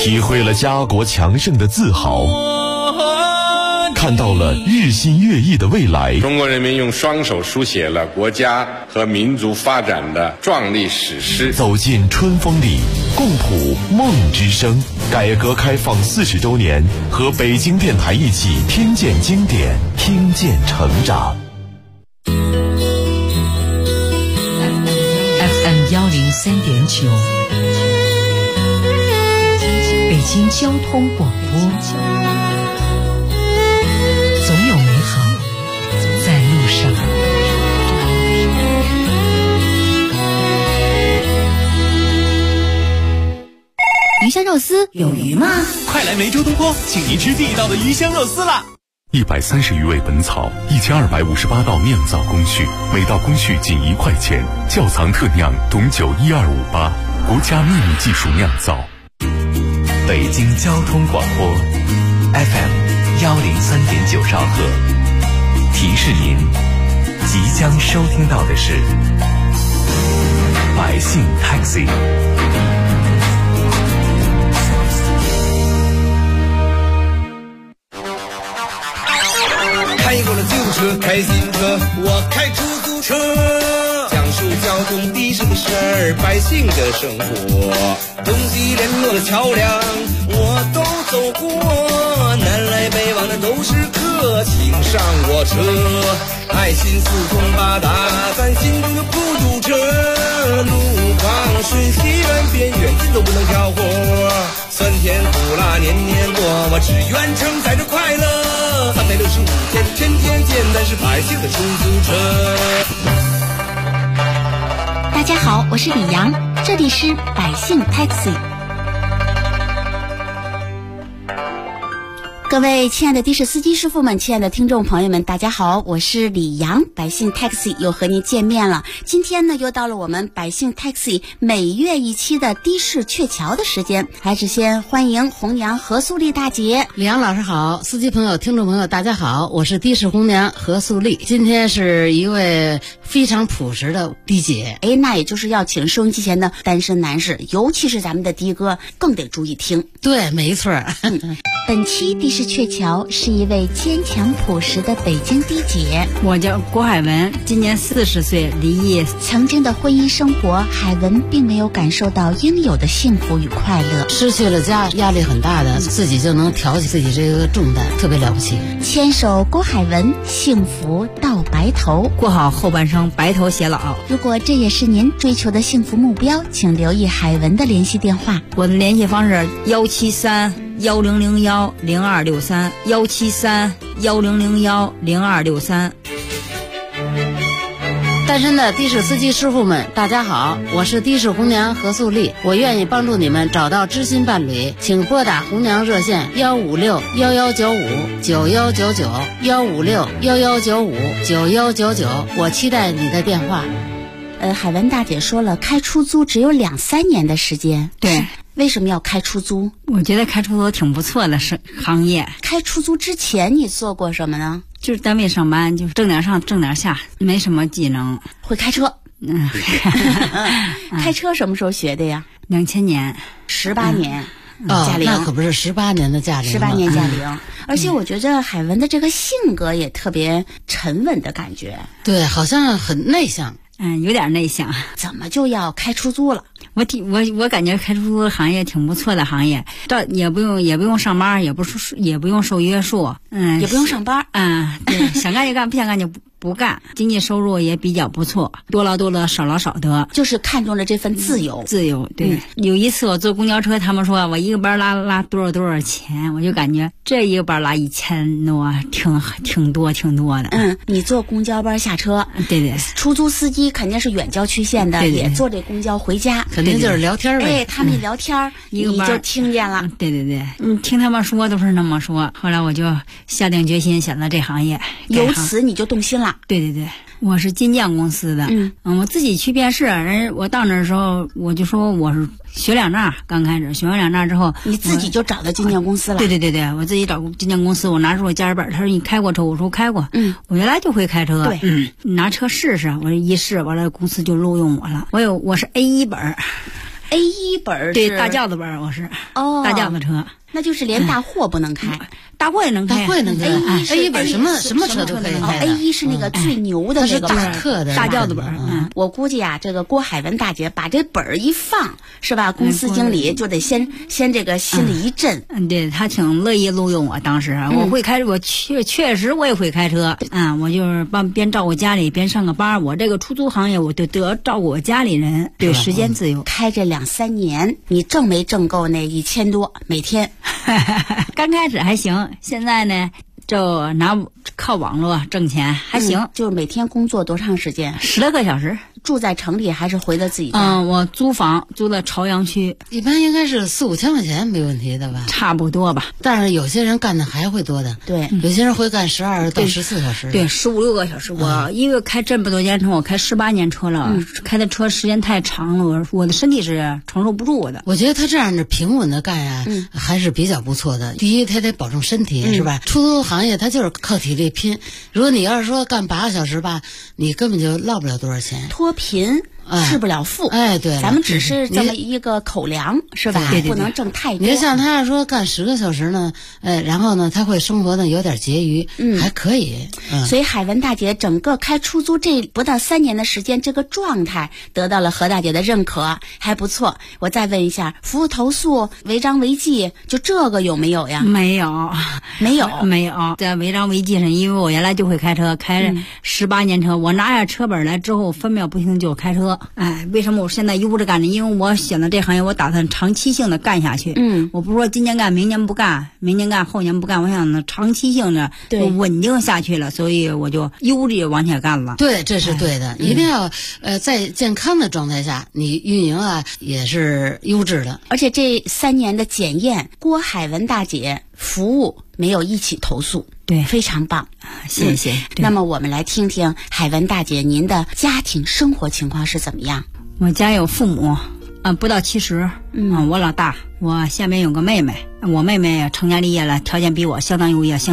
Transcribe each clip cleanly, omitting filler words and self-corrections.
体会了家国强盛的自豪，看到了日新月异的未来。 中国人民用双手书写了国家和民族发展的壮丽史诗。 走进春风里，共谱梦之声。改革开放40周年，和北京电台一起听见经典，听见成长。 FM 103.9，北京交通广播。总有美好在路上。 鱼香肉丝有鱼吗？ 快来梅州东坡，请您吃地道的鱼香肉丝啦 ！130余味本草，1258道酿造工序，每道工序仅1块钱。窖藏特酿董酒12588，国家秘密技术酿造。 北京交通广播 FM 103.9兆赫，提示您即将收听到的是百姓 Taxi。 开过了旧车，开新车，我开出租车，讲述交通的士的事儿，百姓的生活，东西联络的桥梁我都走过，南来北往的都是客，请上我车，爱心四通八达，咱心中就不堵车，路旁顺西远边远近都不能挑活，酸甜苦辣年年过，我只愿承载着快乐，365天天天见，咱是百姓的出租车。 大家好，我是李阳，这里是百姓 Taxi。各位亲爱的的士司机师傅们，亲爱的听众朋友们，大家好，我是李阳，百姓 Taxi 又和您见面了。今天呢，又到了我们百姓 Taxi 每月一期的的士鹊桥的时间，还是先欢迎红娘何素丽大姐。 李阳老师好，司机朋友、听众朋友大家好，我是的士红娘何素丽。今天是一位非常朴实的的姐， 那也就是要请收音机前的单身男士，尤其是咱们的的哥更得注意听。 对，没错。 本期的士鹊桥是一位坚强朴实的北京的姐， 我叫郭海文，今年40岁，离异。 曾经的婚姻生活，海文并没有感受到应有的幸福与快乐， 失去了家，压力很大的，自己就能挑起自己这个重担，特别了不起。 牵手郭海文，幸福到白头， 过好后半生，白头偕老。 如果这也是您追求的幸福目标，请留意海文的联系电话。 我的联系方式173-1001-0263，173-1001-0263。 单身的的士司机师傅们，大家好，我是的士红娘何素丽，我愿意帮助你们找到知心伴侣，请拨打红娘热线156-1195-9199，156-1195-9199，我期待你的电话。 海文大姐说了，开出租只有2-3年的时间。 对， 为什么要开出租？ 我觉得开出租挺不错的行业。 开出租之前你做过什么呢？ 就是单位上班，就是挣点上挣点下，没什么技能。 会开车。开车什么时候学的呀 ？2000年 ，18年。驾龄， 那可不是18年的驾龄 ，18年驾龄。而且我觉得海文的这个性格也特别沉稳的感觉。 对，好像很内向。 有点内向。 怎么就要开出租了？ 我感觉开出租行业挺不错的行业，也不用上班，也不用受约束， 也不用上班， 对，想干就干，不想干就不干，经济收入也比较不错，多劳多得，少劳少得， 就是看中了这份自由。 自由，对。有一次我坐公交车，他们说我一个班拉多少钱，我就感觉这一个班拉1000多，挺多的。 你坐公交班下车， 对， 出租司机肯定是远郊区县的， 对， 也坐这公交回家， 肯定就是聊天呗。 他们一聊天，你就听见了。 对，听他们说都是那么说。后来我就下定决心选择这行业， 由此你就动心了。 对，我是金匠公司的，我自己去面试，我到那的时候我就说我是学两证，刚开始学完2证之后， 你自己就找到金匠公司了。 对，我自己找金匠公司，我拿出我驾驶本，他说你开过车，我说开过，我原来就会开车， 对， 你拿车试试，我说一试，完了公司就录用我了，我是 A1 本。 A1本是对，大轿子本我是大轿子车。 那就是连大货不能开， 大货也能开， 大货也能开。A1本什么车都可以开。 A1是那个最牛的那个大客的大轿子本。 我估计啊，这个郭海文大姐把这本儿一放，是吧？公司经理就得先这个心里一震。 对，他挺乐意录用我。当时我会开，我确实我也会开车。我就是边照顾家里边上个班。我这个出租行业，我就得照顾我家里人，对时间自由。 开这2-3年，你挣没挣够那1000多每天？ 刚开始还行，现在呢就靠网络挣钱还行。 就是每天工作多长时间 ？10来个小时。 住在城里还是回到自己家？ 我租房租在朝阳区， 一般应该是4-5千块钱没问题的吧？ 差不多吧。 但是有些人干的还会多的， 对， 有些人会干12到14小时， 对，15-16个小时。我因为开这么多年车，我开18年车了，开的车时间太长了，我的身体是承受不住的。 我觉得他这样的平稳的干呀，还是比较不错的。第一，他得保证身体，是吧？出租行业他就是靠体力拼。如果你要是说干8个小时吧，你根本就落不了多少钱。 脱贫致不了富， 对， 咱们只是这么一个口粮，是吧？ 对， 不能挣太多。 你像他要说干10个小时呢，然后呢，他会生活的有点拮据，还可以。 所以海文大姐整个开出租这不到3年的时间，这个状态得到了何大姐的认可，还不错。我再问一下，服务投诉、违章违纪，就这个有没有呀？ 没有。在违章违纪上，因为我原来就会开车，开18年车，我拿下车本来之后，分秒不停就开车。为什么我现在悠着干呢？因为我选择这行业，我打算长期性的干下去。我不是说今年干，明年不干，明年干，后年不干，我想呢长期性的就稳定下去了，所以我就悠着往前干了。 对，这是对的，一定要在健康的状态下，你运营啊也是优质的。 而且这3年的检验，郭海文大姐服务没有一起投诉。 对， 非常棒， 谢谢。 那么我们来听听海文大姐您的家庭生活情况是怎么样？ 我家有父母，不到70，我老大，我下面有个妹妹，我妹妹成家立业了，条件比我相当优越。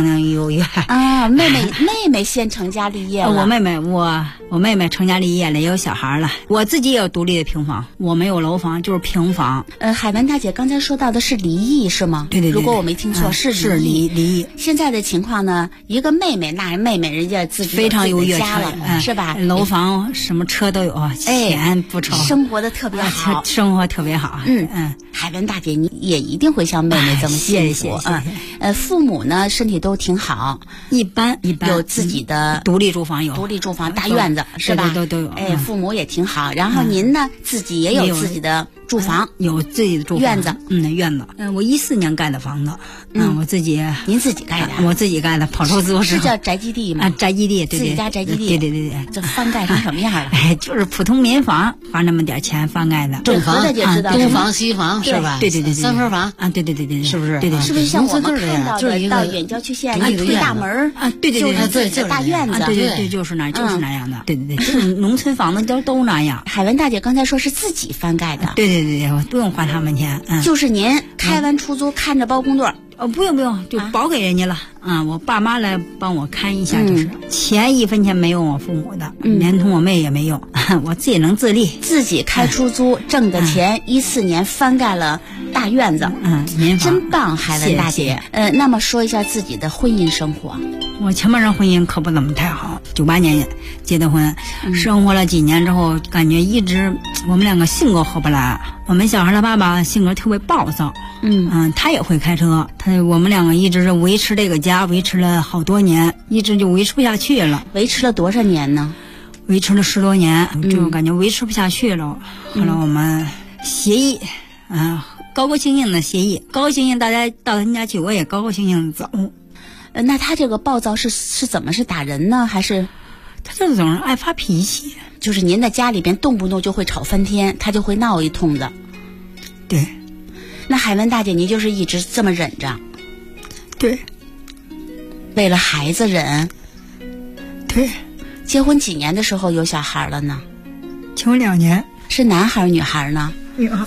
妹妹先成家立业了。 我妹妹成家立业了，也有小孩了。我自己也有独立的平房，我没有楼房，就是平房。 海文大姐刚才说到的是离异是吗？ 对。 如果我没听错，是离异。 现在的情况呢，一个妹妹，那妹妹人家自己非常优越家了，是吧？ 楼房什么车都有，钱不愁， 生活的特别好， 生活特别好。 海文大姐，你也一定会像妹妹这么幸福。 谢。 父母呢身体都挺好， 一般有自己的独立住房， 大院子是吧？ 都有。 父母也挺好。然后您呢，自己也有自己的住房， 有自己的住房院子。 院子。我14年盖的房子。我自己。 您自己盖的？ 我自己盖的，跑出租是叫宅基地吗？ 宅基地，对。 自己家宅基地。 对。 这翻盖成什么样了？ 就是普通民房，花那么点钱翻盖的。 正房、东房、西房是吧？ 对。 3合房啊，对， 是不是？ 对。 是不是像我们看到的到远郊区县推大门啊？对， 就是大院子。 对，就是那样的。对，就是农村房子都那样。 海文大姐刚才说是自己翻盖的。 对，我不用花他们钱。 就是您开完出租看着包工队。 不用，就包给人家了。我爸妈来帮我看一下，就是钱1分钱没有我父母的，连同我妹也没有，我自己能自立， 自己开出租挣的钱，14年翻盖了大院子， 民房真棒，海文大姐。那么说一下自己的婚姻生活。 我前半生婚姻可不怎么太好，98年结的婚，生活了几年之后，感觉一直我们2个性格合不来。我们小孩的爸爸性格特别暴躁，他也会开车，我们2个一直是维持这个家，维持了好多年，一直就维持不下去了。 维持了多少年呢？ 维持了10多年，就感觉维持不下去了。后来我们协议，高高兴兴的协议，高高兴兴大家到他家去，我也高高兴兴的走。 那他这个暴躁是怎么是打人呢？还是他就总是爱发脾气？ 就是您在家里边动不动就会吵翻天，他就会闹一通的。 对。 那海文大姐，您就是一直这么忍着？ 对。 为了孩子忍？ 对。 结婚几年的时候有小孩了呢？ 结婚2年。 是男孩女孩呢？ 女孩。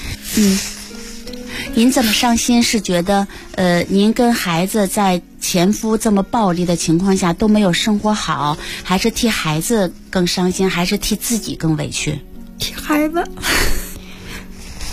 您这么伤心，是觉得您跟孩子在前夫这么暴力的情况下都没有生活好，还是替孩子更伤心，还是替自己更委屈？ 替孩子。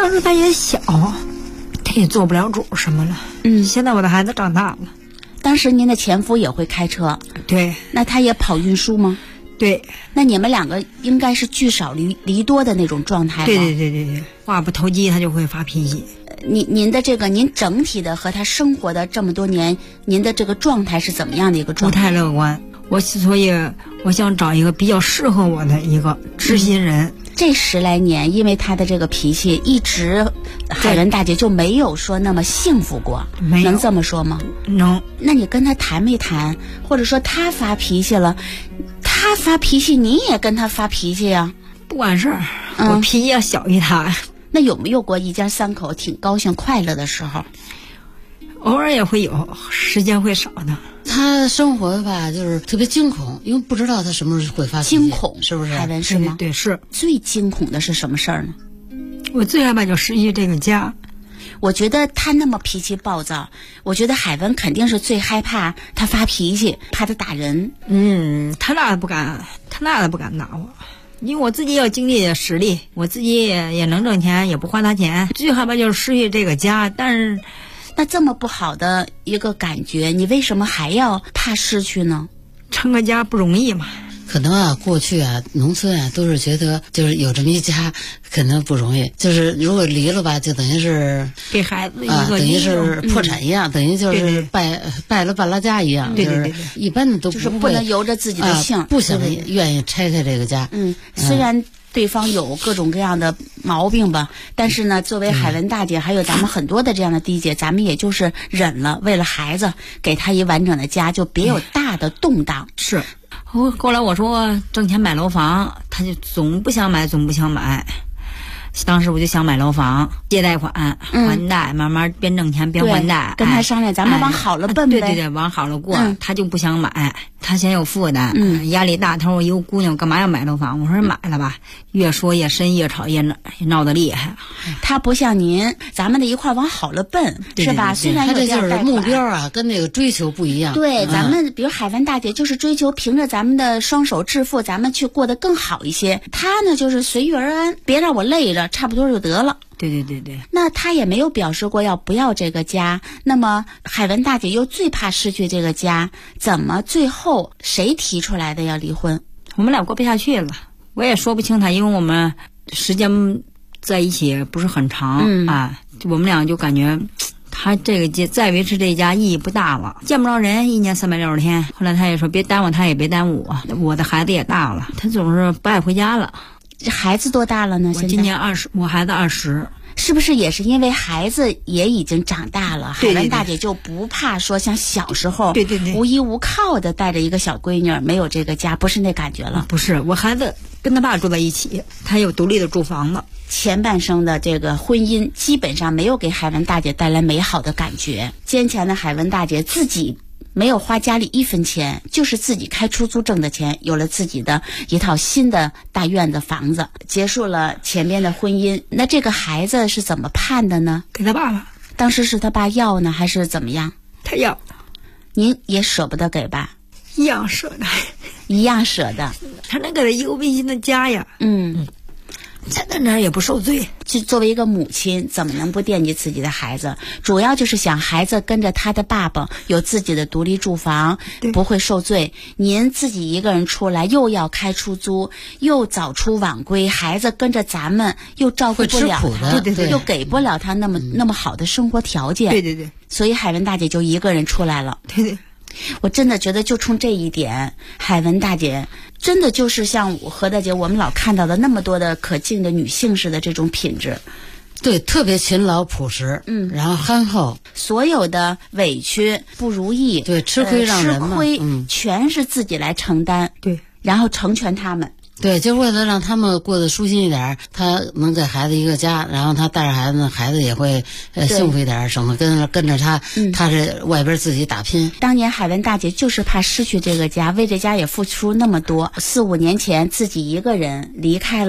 当时他也小，他也做不了主什么了。现在我的孩子长大了。 当时您的前夫也会开车， 对， 那他也跑运输吗？ 对， 那你们两个应该是聚少离多的那种状态吧？ 对，话不投机他就会发脾气。 您的这个，您整体的和他生活的这么多年，您的这个状态是怎么样的一个状态？ 不太乐观，所以我想找一个比较适合我的一个知心人。 这10来年，因为他的这个脾气，一直海文大姐就没有说那么幸福过，能这么说吗？ 能。 那你跟他谈没谈？或者说他发脾气了，他发脾气，你也跟他发脾气呀？ 不管事儿，我脾气要小于他。 那有没有过一家3口挺高兴快乐的时候？ 偶尔也会有，时间会少的。 他生活吧，就是特别惊恐，因为不知道他什么时候会发脾气。 惊恐是不是？ 海文是吗？ 对，是。 最惊恐的是什么事儿呢？ 我最害怕就失去这个家。 我觉得他那么脾气暴躁，我觉得海文肯定是最害怕他发脾气，怕他打人。 他那都不敢打我。因为我自己有经济的实力，我自己也能挣钱，也不花他钱。最害怕就是失去这个家，但是那这么不好的一个感觉，你为什么还要怕失去呢？ 成个家不容易嘛。 可能啊，过去啊，农村啊，都是觉得就是有这么一家，可能不容易。就是如果离了吧，就等于是给孩子一个等于是破产一样，等于就是败了半拉家一样。 对， 一般的都就是不能由着自己的性， 不想愿意拆开这个家。 虽然对方有各种各样的毛病吧，但是呢，作为海文大姐，还有咱们很多的这样的弟姐，咱们也就是忍了，为了孩子，给他一完整的家，就别有大的动荡。 是。后来我说挣钱买楼房，他就总不想买。当时我就想买楼房，借贷款还贷，慢慢边挣钱边还贷。 跟他商量，咱们往好了奔呗。 对，往好了过。他就不想买，他嫌有负担，压力大。他说我一个姑娘干嘛要买楼房？我说买了吧。越说越深，越吵越闹得厉害。 他不像您，咱们得一块往好了奔，是吧？虽然他这就是目标啊，跟那个追求不一样。 对，咱们比如海文大姐就是追求凭着咱们的双手致富，咱们去过得更好一些。他呢就是随遇而安，别让我累着，差不多就得了。 对。 那他也没有表示过要不要这个家。那么海文大姐又最怕失去这个家，怎么最后谁提出来的要离婚？ 我们俩过不下去了，我也说不清他，因为我们时间在一起不是很长我们俩就感觉他这个家再维持这家意义不大了，见不着人，1年360天。后来他也说别耽误他，也别耽误我的孩子也大了，他总是不爱回家了。 这孩子多大了呢？ 我今年20，我孩子20。 是不是也是因为孩子也已经长大了，海文大姐就不怕说像小时候无依无靠的带着一个小闺女，没有这个家，不是那感觉了？ 不是，我孩子跟他爸住在一起，他有独立的住房子。 前半生的这个婚姻基本上没有给海文大姐带来美好的感觉。坚强的海文大姐自己没有花家里1分钱，就是自己开出租挣的钱，有了自己的一套新的大院子房子，结束了前边的婚姻。那这个孩子是怎么判的呢？ 给他爸了。 当时是他爸要呢，还是怎么样？ 他要。 您也舍不得给吧？ 一样舍得。 一样舍得。 他能给他一个温馨的家呀。在那儿也不受罪。 就作为一个母亲，怎么能不惦记自己的孩子？主要就是想孩子跟着他的爸爸有自己的独立住房，不会受罪。您自己一个人出来，又要开出租，又早出晚归，孩子跟着咱们又照顾不了他，又给不了他那么好的生活条件。 对。 所以海文大姐就一个人出来了。 对。 我真的觉得就冲这一点，海文大姐真的就是像何大姐我们老看到的那么多的可敬的女性式的这种品质。 对，特别勤劳朴实，然后憨厚， 所有的委屈不如意， 对，吃亏让人嘛， 吃亏全是自己来承担， 对， 然后成全他们。 对，就为了让他们过得舒心一点，他能给孩子一个家，然后他带着孩子呢，孩子也会幸福一点，省得跟着他，他是外边自己打拼。 当年海文大姐就是怕失去这个家，为这家也付出那么多，4、5年前自己一个人离开了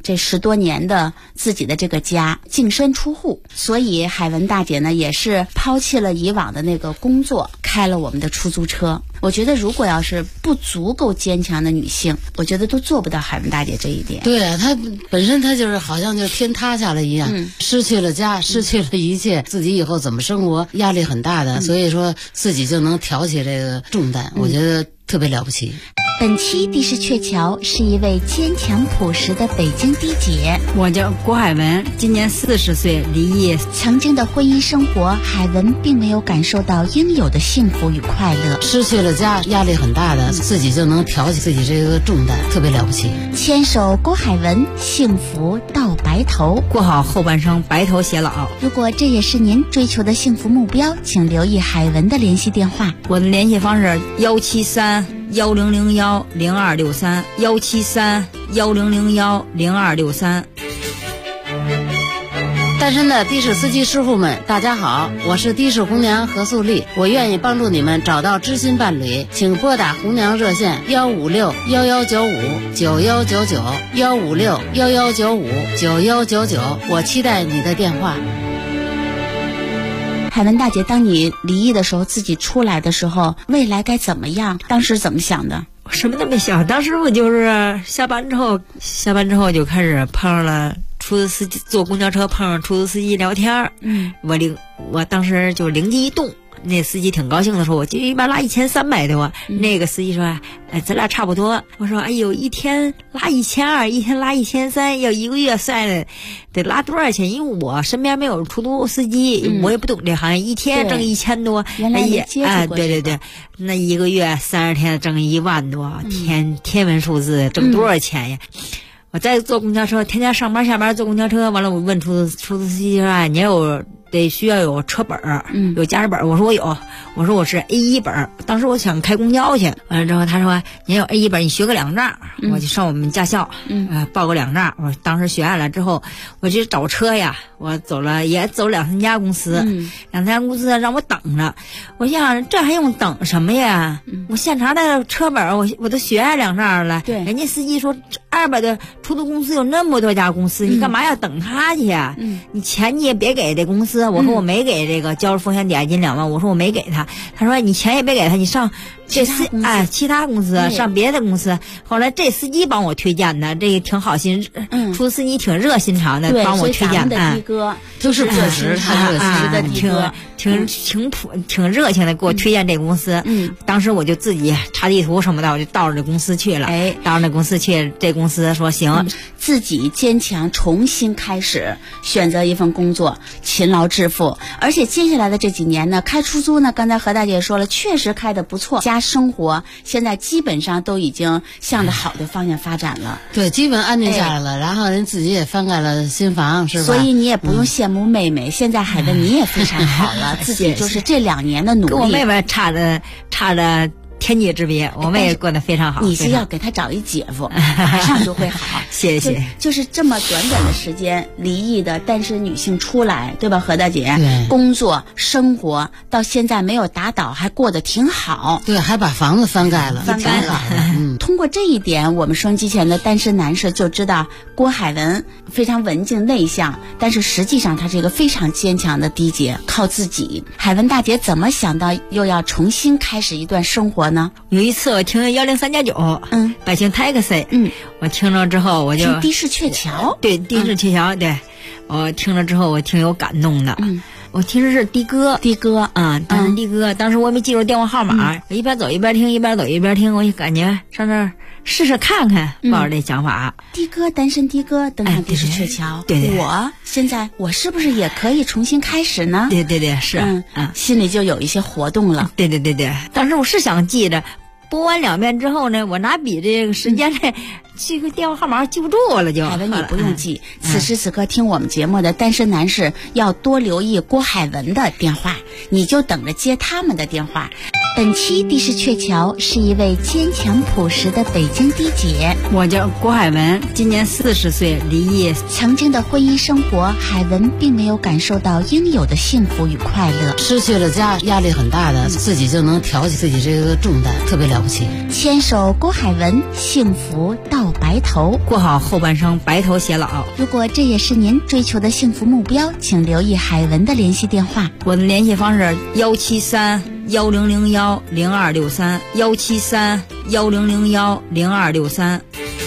这10多年的自己的这个家，净身出户。所以海文大姐呢也是抛弃了以往的那个工作，开了我们的出租车。我觉得如果要是不足够坚强的女性，我觉得都做不到海文大姐这一点。 对啊，她本身她就是好像就天塌下了一样，失去了家，失去了一切，自己以后怎么生活压力很大的，所以说自己就能挑起这个重担，我觉得特别了不起。 本期的士鹊桥是一位坚强朴实的北京的姐， 我叫郭海文，今年40岁，离异。 曾经的婚姻生活，海文并没有感受到应有的幸福与快乐， 失去了家，压力很大的，自己就能挑起自己这个重担，特别了不起。 牵手郭海文，幸福到白头， 过好后半生，白头偕老。 如果这也是您追求的幸福目标，请留意海文的联系电话。 我的联系方式173-1001-0263 173-1001-0263。 单身的的士司机师傅们，大家好，我是的士红娘何素丽，我愿意帮助你们找到知心伴侣，请拨打红娘热线156-1195-9199，156-1195-9199，我期待你的电话。 海文大姐，当你离异的时候，自己出来的时候，未来该怎么样？当时怎么想的？ 我什么都没想，当时我就是下班之后就开始碰上了出租司机，坐公交车碰上出租司机聊天。我当时就灵机一动，那司机挺高兴的说，我就一般拉1300多。那个司机说，咱俩差不多。我说，哎呦，一天拉1200，一天拉1300，要一个月算了得拉多少钱？因为我身边没有出租司机，我也不懂这行业，一天挣1000多。 原来你接触过对，那一个月30天挣1万多，天文数字，挣多少钱呀？我在坐公交车，天天上班下班坐公交车，完了我问出租司机说，你需要有车本有驾驶本。我说我有，我说我是 A1 本。当时我想开公交去，完了之后他说你有 A1 本，你学个2证。我就上我们驾校，报个2证。我当时学下来之后，我去找车呀，我走了2-3家公司，2-3家公司让我等着。我想这还用等什么呀？我现成的车本我都学下2证了。 对， 人家司机说200的出租公司有那么多家公司，你干嘛要等他去呀？你钱你也别给这公司。我说我没给这个交风险抵押金2万，我说我没给他。他说你钱也别给他，你上这其他公司上别的公司。后来这司机帮我推荐的，这个挺好心，出租司机挺热心肠的，帮我推荐。 的的哥就是朴实，他热心的的哥， 挺热情的给我推荐这公司。当时我就自己查地图什么的，我就到了这公司去了。到了这公司去，这公司说行， 自己坚强，重新开始，选择一份工作，勤劳致富。而且接下来的这几年呢，开出租呢，刚才何大姐说了，确实开得不错，家生活现在基本上都已经向着好的方向发展了。 对，基本安定下来了，然后人自己也翻盖了新房，是吧？ 所以你也不用羡慕妹妹，现在海文你也非常好了，自己就是这2年的努力， 跟我妹妹差着天地之别，我们也过得非常好。 你是要给他找一姐夫，马上就会好。 谢谢。 就是这么短的时间，离异的单身女性出来，对吧，何大姐？工作生活到现在没有打倒，还过得挺好。 对，还把房子翻盖了。 通过这一点，我们收音机前的单身男士就知道郭海文非常文静内向，但是实际上他是一个非常坚强的的姐，靠自己。海文大姐怎么想到又要重新开始一段生活呢？ 有一次我听103.9，百姓 taxi，我听了之后我就听的士鹊桥， 对，的士鹊桥，对，我听了之后我挺有感动的。我听着是的哥，当时我也没记住电话号码，我一边走一边听，我就感觉上这儿试试看看，抱着这想法。 的哥，单身的哥登上的士鹊桥， 对， 我现在我是不是也可以重新开始呢？ 对，是， 心里就有一些活动了。 对，当时我是想记着，播完2遍之后呢，我拿笔这个时间这个电话号码记不住了，就。 海文，你不用记。此时此刻听我们节目的单身男士要多留意郭海文的电话，你就等着接他们的电话。本期的士鹊桥是一位坚强朴实的北京的姐， 我叫郭海文，今年40岁，离异。 曾经的婚姻生活，海文并没有感受到应有的幸福与快乐， 失去了家，压力很大的，自己就能挑起自己这个重担，特别了不起。 牵手郭海文，幸福到到白头， 过好后半生，白头偕老。 如果这也是您追求的幸福目标，请留意海文的联系电话。 我的联系方式173-1001-0263，173-1001-0263。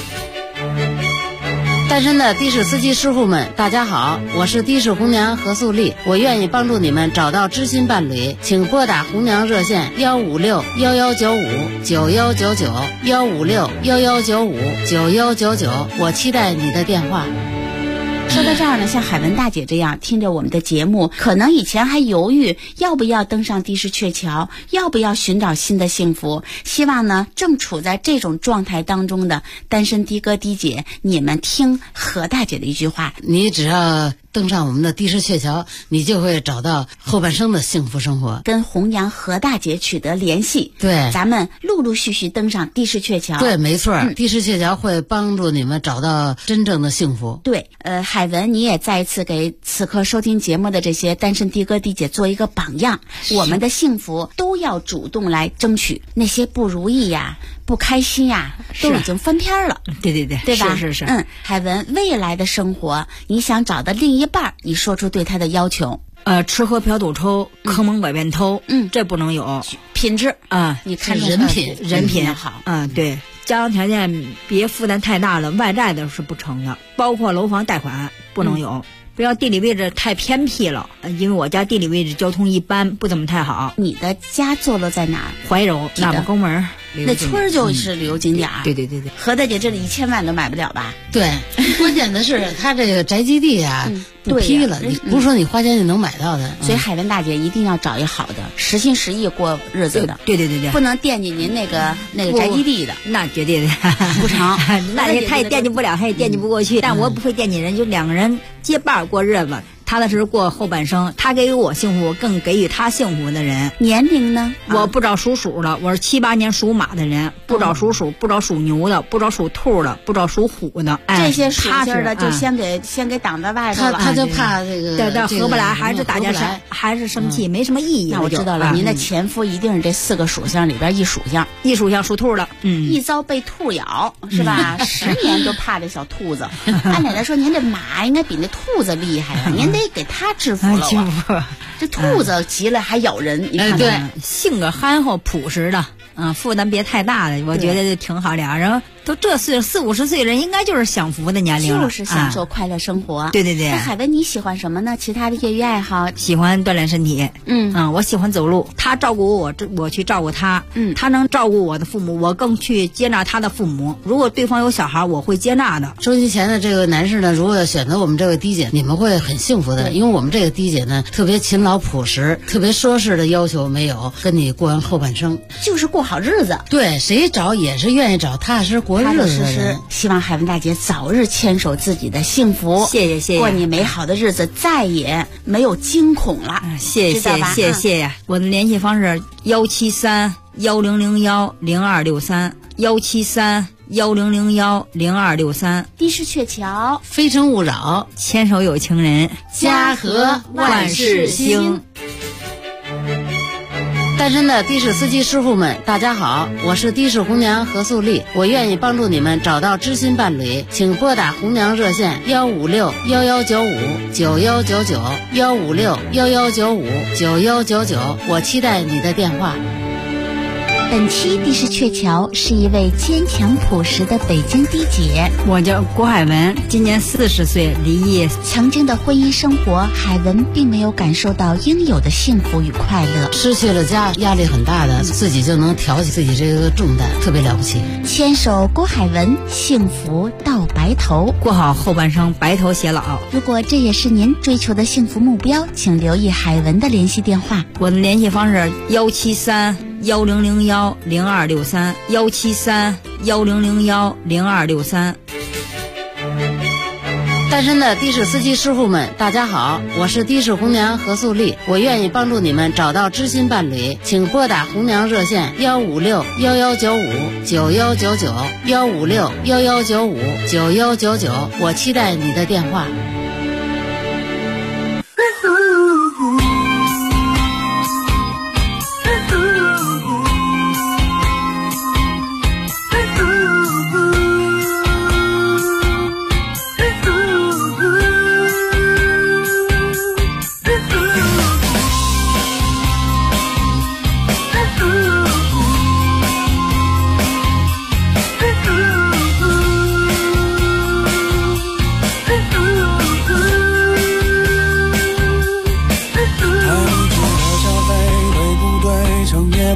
单身的的士司机师傅们，大家好，我是的士红娘何素丽，我愿意帮助你们找到知心伴侣，请拨打红娘热线156-1195-9199，156-1195-9199，我期待你的电话。 说到这儿呢，像海文大姐这样听着我们的节目，可能以前还犹豫要不要登上的士鹊桥，要不要寻找新的幸福。希望呢，正处在这种状态当中的单身的哥的姐，你们听何大姐的一句话： 你只要登上我们的的士鹊桥，你就会找到后半生的幸福生活。 跟红娘何大姐取得联系， 对， 咱们陆陆续续登上的士鹊桥。 对，没错，的士鹊桥会帮助你们找到真正的幸福。 对，海文，你也再一次给此刻收听节目的这些单身的哥的姐做一个榜样，我们的幸福都要主动来争取，那些不如意呀、不开心呀，都已经翻篇了。 对对对， 对吧？ 是。 海文，未来的生活，你想找的另一半，你说出对他的要求。 吃喝嫖赌抽，坑蒙拐骗偷，这不能有。 品质啊， 你看人品好。 对，家庭条件别负担太大了，外债的是不成的，包括楼房贷款不能有。不要地理位置太偏僻了，因为我家地理位置交通一般，不怎么太好。 你的家坐落在哪儿？ 怀柔喇叭沟门， 那村儿就是旅游景点。 对。 何大姐这里1000万都买不了吧？ 对，关键的是他这个宅基地啊，不批了，你不是说你花钱就能买到的。 所以海文大姐一定要找一好的，实心实意过日子的。 对， 不能惦记您那个宅基地的， 那绝对的不成。 那他也惦记不了，他也惦记不过去。但我不会惦记人，就两个人结伴过日子。踏踏实实过后半生，他给予我幸福，更给予他幸福的人。 年龄呢？ 我不找属鼠的，我是7、8年属马的人，不找属鼠，不找属牛的，不找属兔的，不找属虎的。 这些属性的就先给挡在外头了。 他就怕这个合不来，还是大家还是生气，没什么意义。 那我知道了，您的前夫一定是这4个属相里边一属相属兔的。 一遭被兔咬是吧？10年都怕这小兔子。按理来说，您这马应该比那兔子厉害啊，您得给他制服了。这兔子急了还咬人，你看对，性格憨厚朴实的，负担别太大的，我觉得就挺好。俩人都这岁40、50岁人，应该就是享福的年龄了， 就是享受快乐生活。 对。 那海文，你喜欢什么呢？其他的业余爱好？ 喜欢锻炼身体。我喜欢走路。他照顾我，我去照顾他。他能照顾我的父母，我更去接纳他的父母。如果对方有小孩，我会接纳的。 收机前的这个男士呢，如果选择我们这位的姐，你们会很幸福的，因为我们这个的姐呢，特别勤劳朴实，特别奢侈的要求没有，跟你过完后半生， 就是过好日子。 对，谁找也是愿意找踏实过日子的人。 希望海文大姐早日牵手自己的幸福。 谢谢。 过你美好的日子，再也没有惊恐了。 谢谢。我的联系方式173-1001-0263，173-1001-0263。 的士鹊桥， 非诚勿扰， 牵手有情人， 家和万事兴。单身的的士司机师傅们，大家好，我是的士红娘何素丽，我愿意帮助你们找到知心伴侣，请拨打红娘热线156-1195-9199，156-1195-9199，我期待你的电话。 本期的士鹊桥是一位坚强朴实的北京的姐， 我叫郭海文，今年40岁，离异。 曾经的婚姻生活，海文并没有感受到应有的幸福与快乐， 失去了家，压力很大的，自己就能挑起自己这个重担，特别了不起。 牵手郭海文，幸福到白头， 过好后半生，白头偕老。 如果这也是您追求的幸福目标，请留意海文的联系电话。 我的联系方式173-1001-0263，173-1001-0263。 单身的的士司机师傅们，大家好，我是的士红娘何素丽，我愿意帮助你们找到知心伴侣，请拨打红娘热线156-1195-9199，156-1195-9199，我期待你的电话。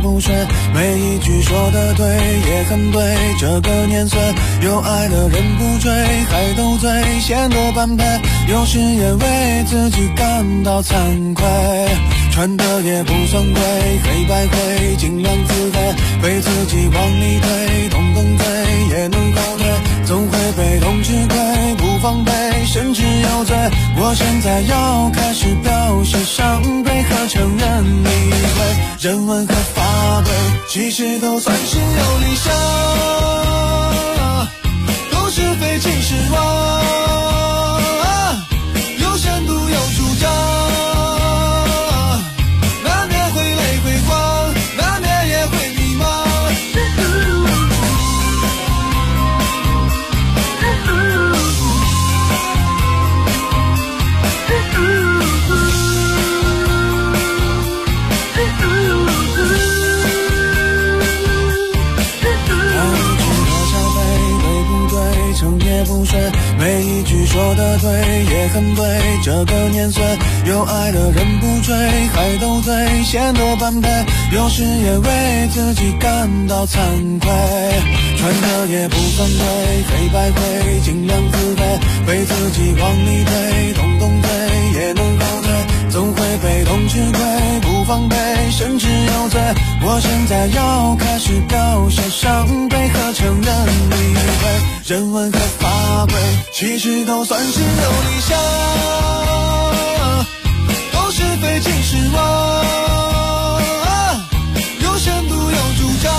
不睡，每一句说的对也很对，这个年岁有爱的人不追，还斗嘴显得般配，有时也为自己感到惭愧，穿的也不算贵，黑白灰尽量自卑，被自己往里推，动动嘴也能后退，总会被动吃亏，不防备甚至有罪，我现在要开始表示伤悲和承认理会，人文和法规其实都算是有理想，都是非其实妄，有深度有主张，难免会泪会慌，难免也会迷茫，不睡，每一句说的对也很对，这个年岁有爱的人不追，还斗嘴显得般配，有时也为自己感到惭愧，穿的也不算贵，黑白灰尽量自卑，被自己往里推，动动嘴也能后退，总会被动吃亏，不防备甚至有罪，我现在要开始表现伤悲和承认理会，人文和法规其实都算是有理想，都是非其实妄，有深度有主张，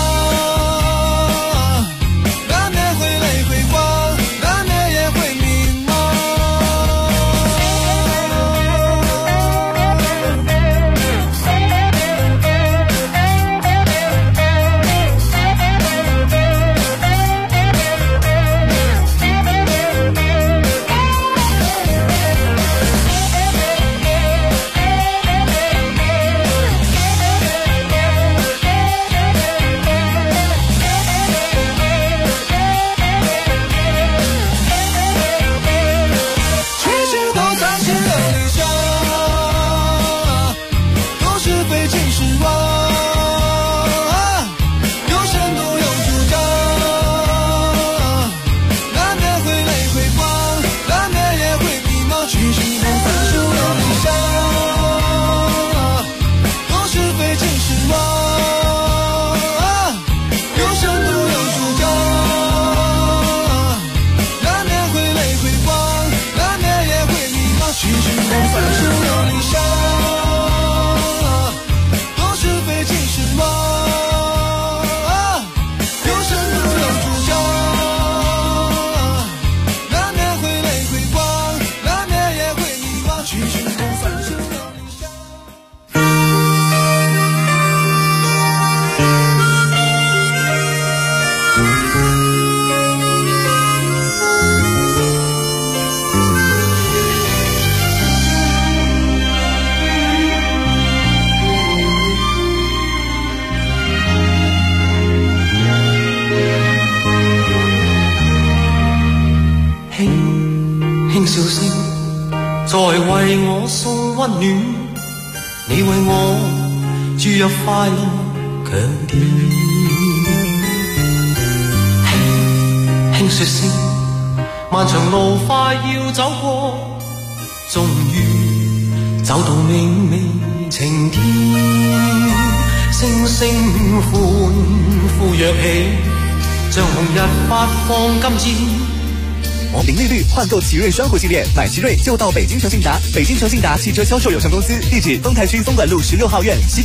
难免会泪会慌，难免也会迷茫。 笑聲在為我送溫暖，你為我注入快樂強電。輕輕說聲，漫長路快要走過，終於走到明媚晴天。星星歡呼躍起，像紅日發放金箭。 零利率換購奇瑞雙虎系列，買奇瑞就到北京誠信達。北京誠信達汽車銷售有限公司，地址豐台區松管路16號院。